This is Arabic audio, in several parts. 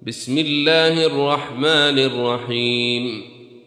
بسم الله الرحمن الرحيم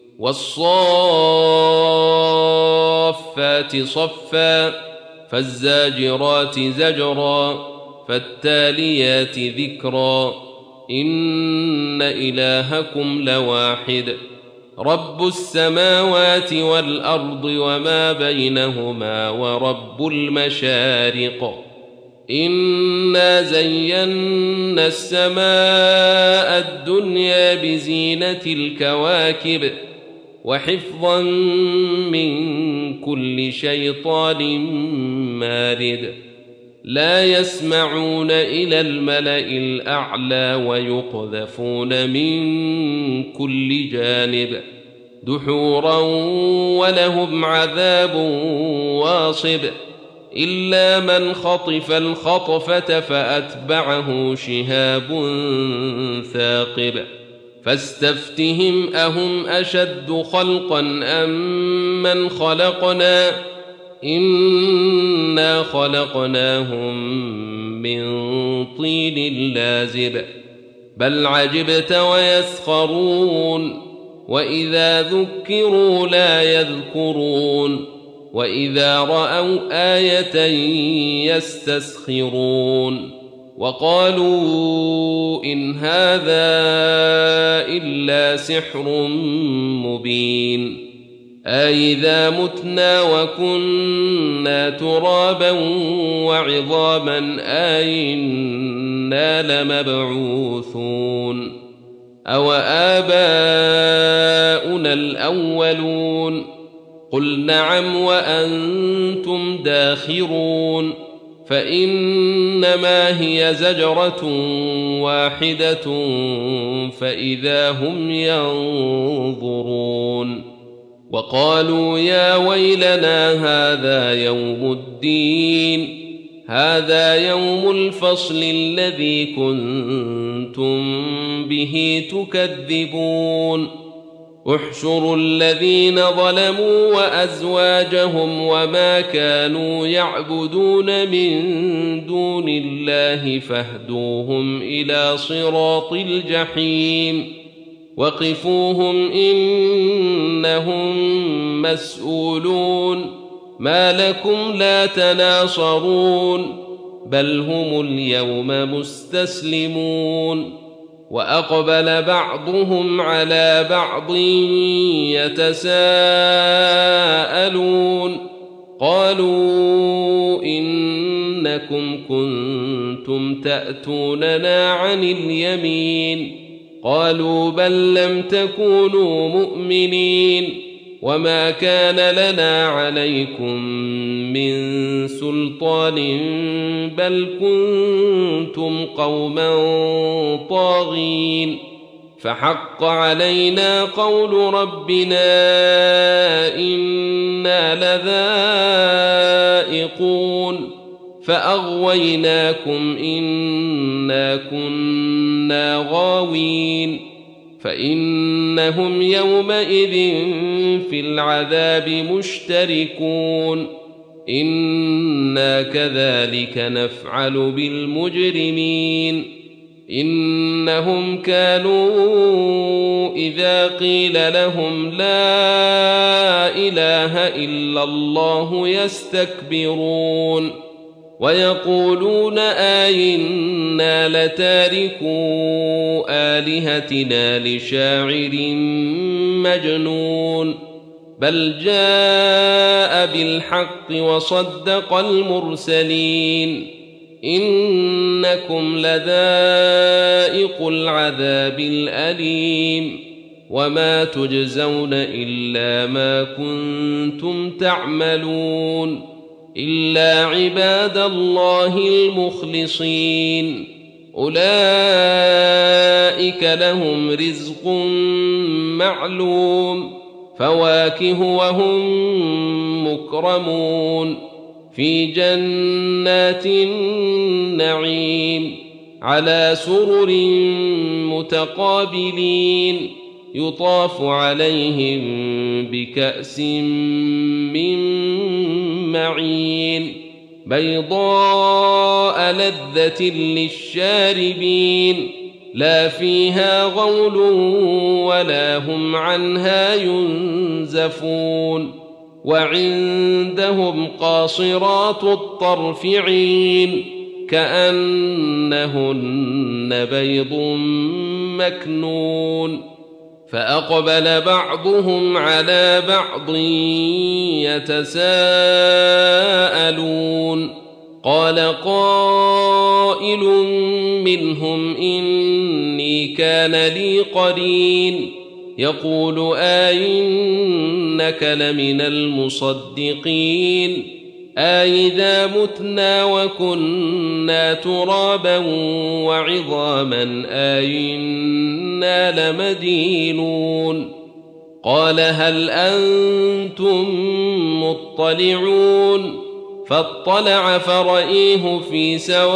والصافات صفا فالزاجرات زجرا فالتاليات ذكرا إن إلهكم لواحد رب السماوات والأرض وما بينهما ورب المشارق إنا زينا السماء الدنيا بزينة الكواكب وحفظا من كل شيطان مارد لا يسمعون إلى الملأ الأعلى ويقذفون من كل جانب دحورا ولهم عذاب واصب إلا من خطف الخطفة فأتبعه شهاب ثاقب فاستفتهم أهم أشد خلقا أم من خلقنا إنا خلقناهم من طين لازب بل عجبت ويسخرون وإذا ذكروا لا يذكرون وإذا رأوا آية يستسخرون وقالوا إن هذا إلا سحر مبين أإذا متنا وكنا ترابا وعظاما أإنا لمبعوثون أو آباؤنا الأولون قل نعم وأنتم داخرون فإنما هي زجرة واحدة فإذا هم ينظرون وقالوا يا ويلنا هذا يوم الدين هذا يوم الفصل الذي كنتم به تكذبون احشروا الذين ظلموا وأزواجهم وما كانوا يعبدون من دون الله فاهدوهم إلى صراط الجحيم وقفوهم إنهم مسؤولون ما لكم لا تناصرون بل هم اليوم مستسلمون وأقبل بعضهم على بعض يتساءلون قالوا إنكم كنتم تأتوننا عن اليمين قالوا بل لم تكونوا مؤمنين وما كان لنا عليكم من سلطان بل كنتم قوما طاغين فحق علينا قول ربنا إنا لذائقون فأغويناكم إنا كنا غاوين فإنهم يومئذ في العذاب مشتركون إنا كذلك نفعل بالمجرمين إنهم كانوا إذا قيل لهم لا إله إلا الله يستكبرون ويقولون آئنا لتاركو آلهتنا لشاعر مجنون بل جاء بالحق وصدق المرسلين إنكم لذائق العذاب الأليم وما تجزون إلا ما كنتم تعملون إلا عباد الله المخلصين أولئك لهم رزق معلوم فواكه وهم مكرمون في جنات النعيم على سرر متقابلين يطاف عليهم بكأس من معين بيضاء لذة للشاربين لا فيها غول ولا هم عنها ينزفون وعندهم قاصرات الطرف عين كأنهن بيض مكنون فأقبل بعضهم على بعض يتساءلون قال قائل منهم إني كان لي قرين يقول أئنك لمن المصدقين أئذا متنا وكنا ترابا وعظاما أئنا لمدينون قال هل أنتم مطلعون فاطلع فرأيه في سواء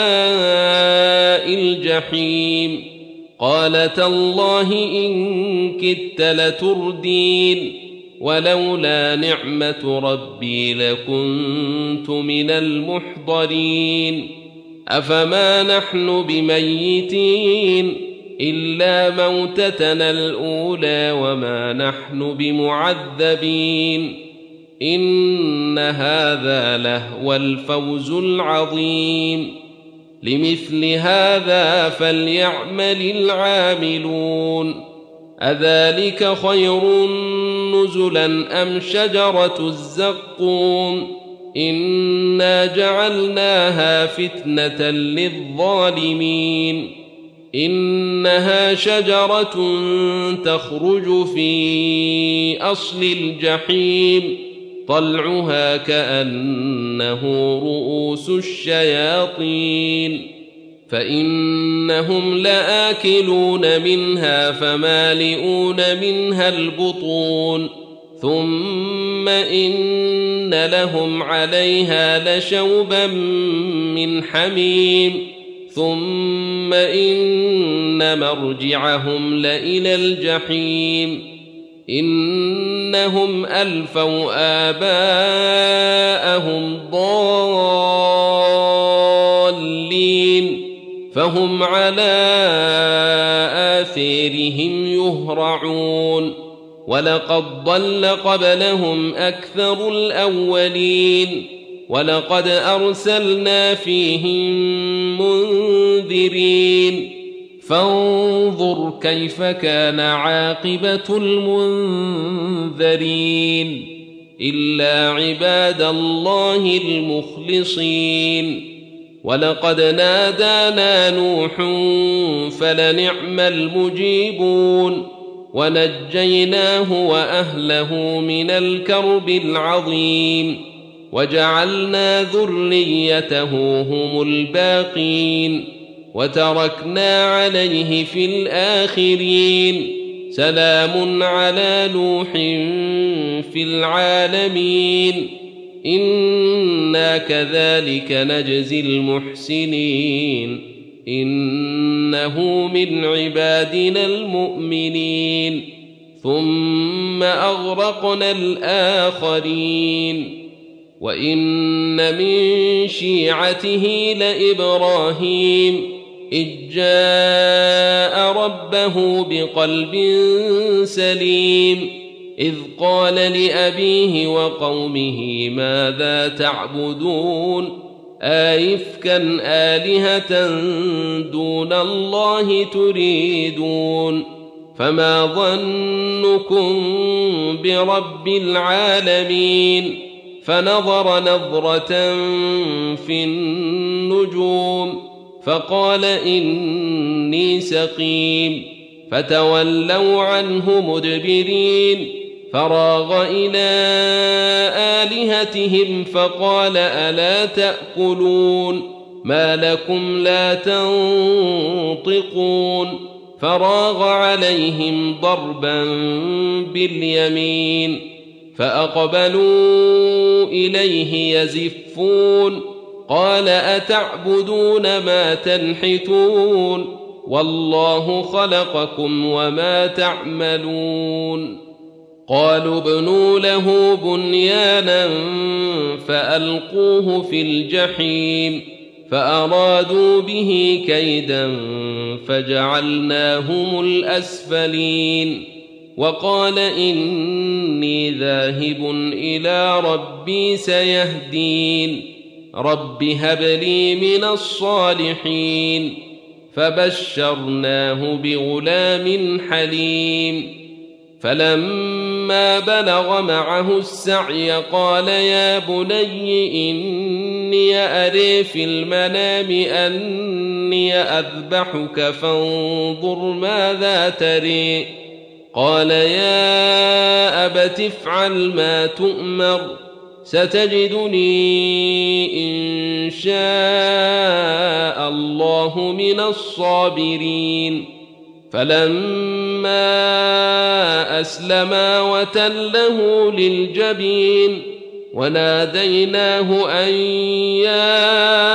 الجحيم قال تالله إن كدت لتردين ولولا نعمة ربي لكنت من المحضرين أفما نحن بميتين إلا موتتنا الأولى وما نحن بمعذبين إن هذا لهو الفوز العظيم لمثل هذا فليعمل العاملون أذلك خير نزلا أم شجرة الزقوم إنا جعلناها فتنة للظالمين إنها شجرة تخرج في أصل الجحيم طلعها كأنه رؤوس الشياطين فإنهم لآكلون منها فمالئون منها البطون ثم إن لهم عليها لشوبا من حميم ثم إن مرجعهم لإلى الجحيم إنهم ألفوا آباءهم ضالين فهم على آثارهم يهرعون ولقد ضل قبلهم أكثر الأولين ولقد أرسلنا فيهم منذرين فانظر كيف كان عاقبة المنذرين إلا عباد الله المخلصين ولقد نادانا نوح فلنعم المجيبون ونجيناه وأهله من الكرب العظيم وجعلنا ذريته هم الباقين وتركنا عليه في الآخرين سلام على نوح في العالمين إنا كذلك نجزي المحسنين إنه من عبادنا المؤمنين ثم أغرقنا الآخرين وإن من شيعته لإبراهيم إذ جاء ربه بقلب سليم إذ قال لأبيه وقومه ماذا تعبدون أئفكا آلهة دون الله تريدون فما ظنكم برب العالمين فنظر نظرة في النجوم فقال إني سقيم فتولوا عنه مدبرين فراغ إلى آلهتهم فقال ألا تأكلون ما لكم لا تنطقون فراغ عليهم ضربا باليمين فأقبلوا إليه يزفون قال أتعبدون ما تنحتون والله خلقكم وما تعملون قالوا ابنوا له بنيانا فألقوه في الجحيم فأرادوا به كيدا فجعلناهم الأسفلين وقال إني ذاهب إلى ربي سيهدين رب هب لي من الصالحين فبشرناه بغلام حليم فلما بلغ معه السعي قال يا بني إني أري في المنام أني أذبحك فانظر ماذا تري قال يا أبت افعل ما تؤمر ستجدني إن شاء الله من الصابرين فلما أسلما وتله للجبين وناديناه أن يا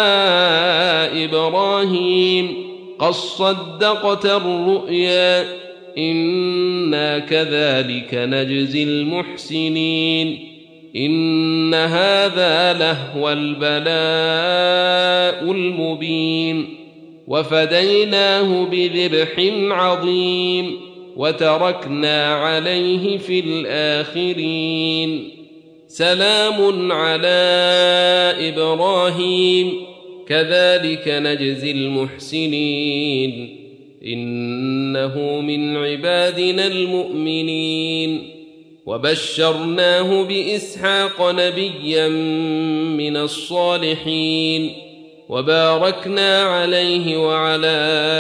إبراهيم قد صدقت الرؤيا إنا كذلك نجزي المحسنين إن هذا لهو البلاء المبين وفديناه بذبح عظيم وتركنا عليه في الآخرين سلام على إبراهيم كذلك نجزي المحسنين إنه من عبادنا المؤمنين وبشرناه بإسحاق نبيا من الصالحين وباركنا عليه وعلى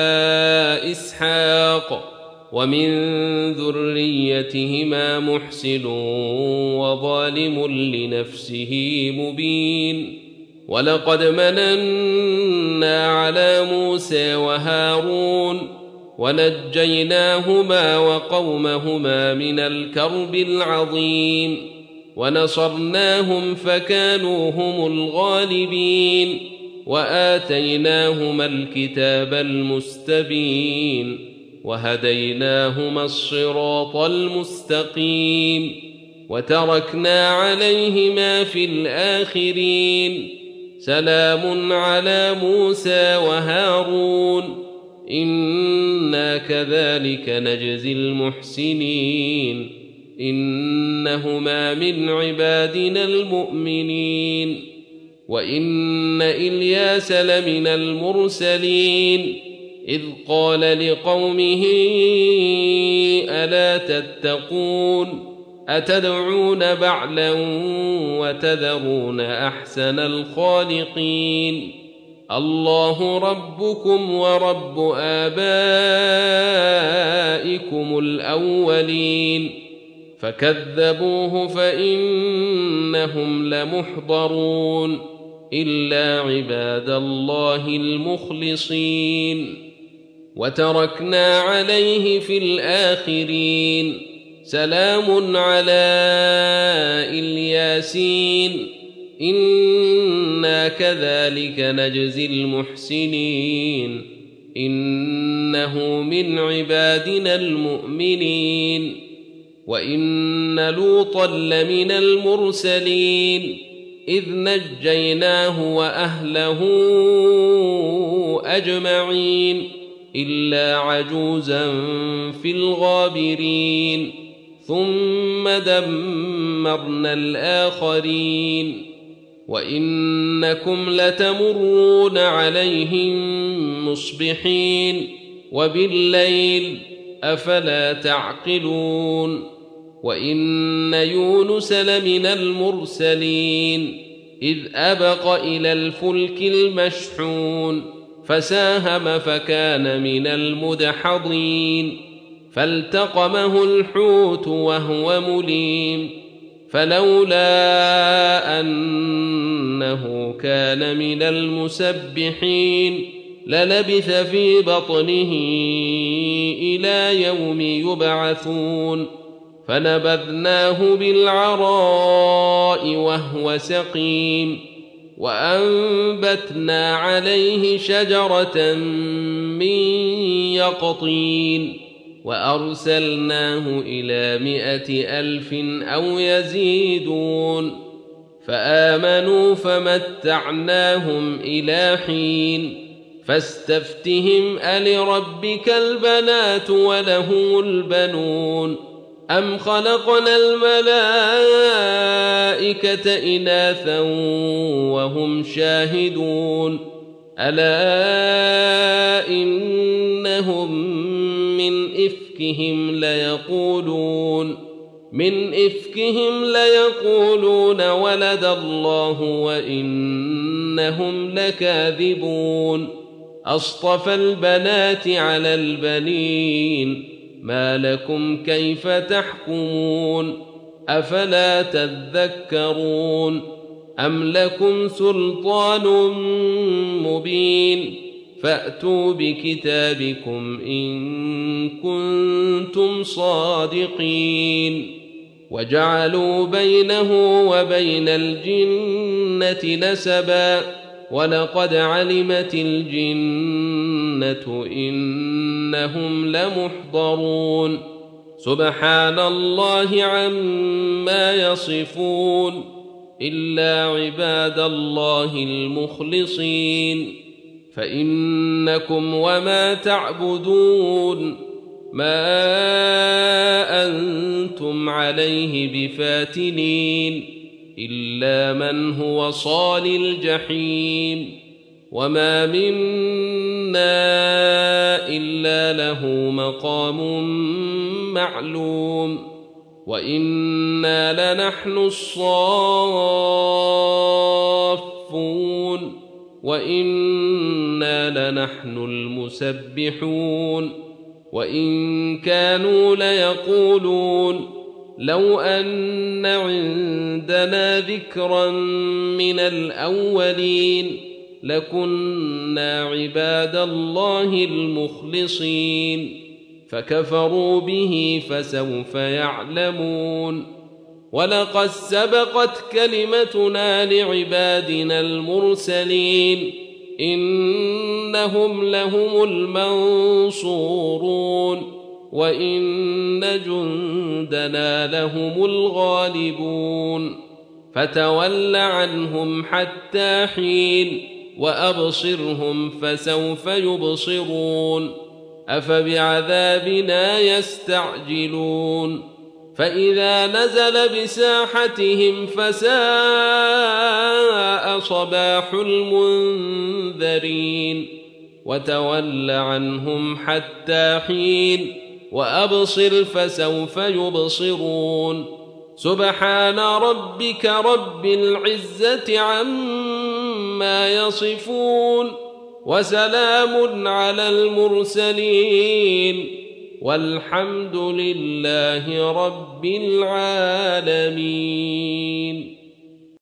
إسحاق ومن ذريتهما محسن وظالم لنفسه مبين ولقد مننا على موسى وهارون ونجيناهما وقومهما من الكرب العظيم ونصرناهم فكانوا هم الغالبين وآتيناهما الكتاب المستبين وهديناهما الصراط المستقيم وتركنا عليهما في الآخرين سلام على موسى وهارون إنا كذلك نجزي المحسنين إنهما من عبادنا المؤمنين وإن إلياس لمن المرسلين إذ قال لقومه ألا تتقون أتدعون بعلا وتذرون أحسن الخالقين الله ربكم ورب آبائكم الأولين فكذبوه فإنهم لمحضرون إلا عباد الله المخلصين وتركنا عليه في الآخرين سلام على الياسين إنا كذلك نجزي المحسنين إنه من عبادنا المؤمنين وإن لوطا لمن المرسلين إذ نجيناه وأهله أجمعين إلا عجوزا في الغابرين ثم دمرنا الآخرين وإنكم لتمرون عليهم مصبحين وبالليل أفلا تعقلون وإن يونس لمن المرسلين إذ أبق إلى الفلك المشحون فساهم فكان من المدحضين فالتقمه الحوت وهو مليم فلولا أنه كان من المسبحين للبث في بطنه إلى يوم يبعثون فنبذناه بالعراء وهو سقيم وأنبتنا عليه شجرة من يقطين وأرسلناه إلى 100,000 أو يزيدون فآمنوا فمتعناهم إلى حين فاستفتهم ألربك البنات وله البنون أم خلقنا الملائكة إناثا وهم شاهدون ألا إنهم من إفكهم ليقولون ولد الله وإنهم لكاذبون أصطفى البنات على البنين ما لكم كيف تحكمون أفلا تذكرون أم لكم سلطان مبين فأتوا بكتابكم إن كنتم صادقين وجعلوا بينه وبين الجنة نسبا ولقد علمت الجنة إنهم لمحضرون سبحان الله عما يصفون إلا عباد الله المخلصين فإنكم وما تعبدون ما أنتم عليه بفاتنين إلا من هو صال الجحيم وما منا إلا له مقام معلوم وإنا لنحن الصافون وإنا لنحن المسبحون وإن كانوا ليقولون لو أن عندنا ذكرا من الأولين لكنا عباد الله المخلصين فكفروا به فسوف يعلمون ولقد سبقت كلمتنا لعبادنا المرسلين إنهم لهم المنصورون وإن جندنا لهم الغالبون فتول عنهم حتى حين وأبصرهم فسوف يبصرون أفبعذابنا يستعجلون فإذا نزل بساحتهم فساء صباح المنذرين وتول عنهم حتى حين وأبصر فسوف يبصرون سبحان ربك رب العزة عما يصفون وسلام على المرسلين والحمد لله رب العالمين.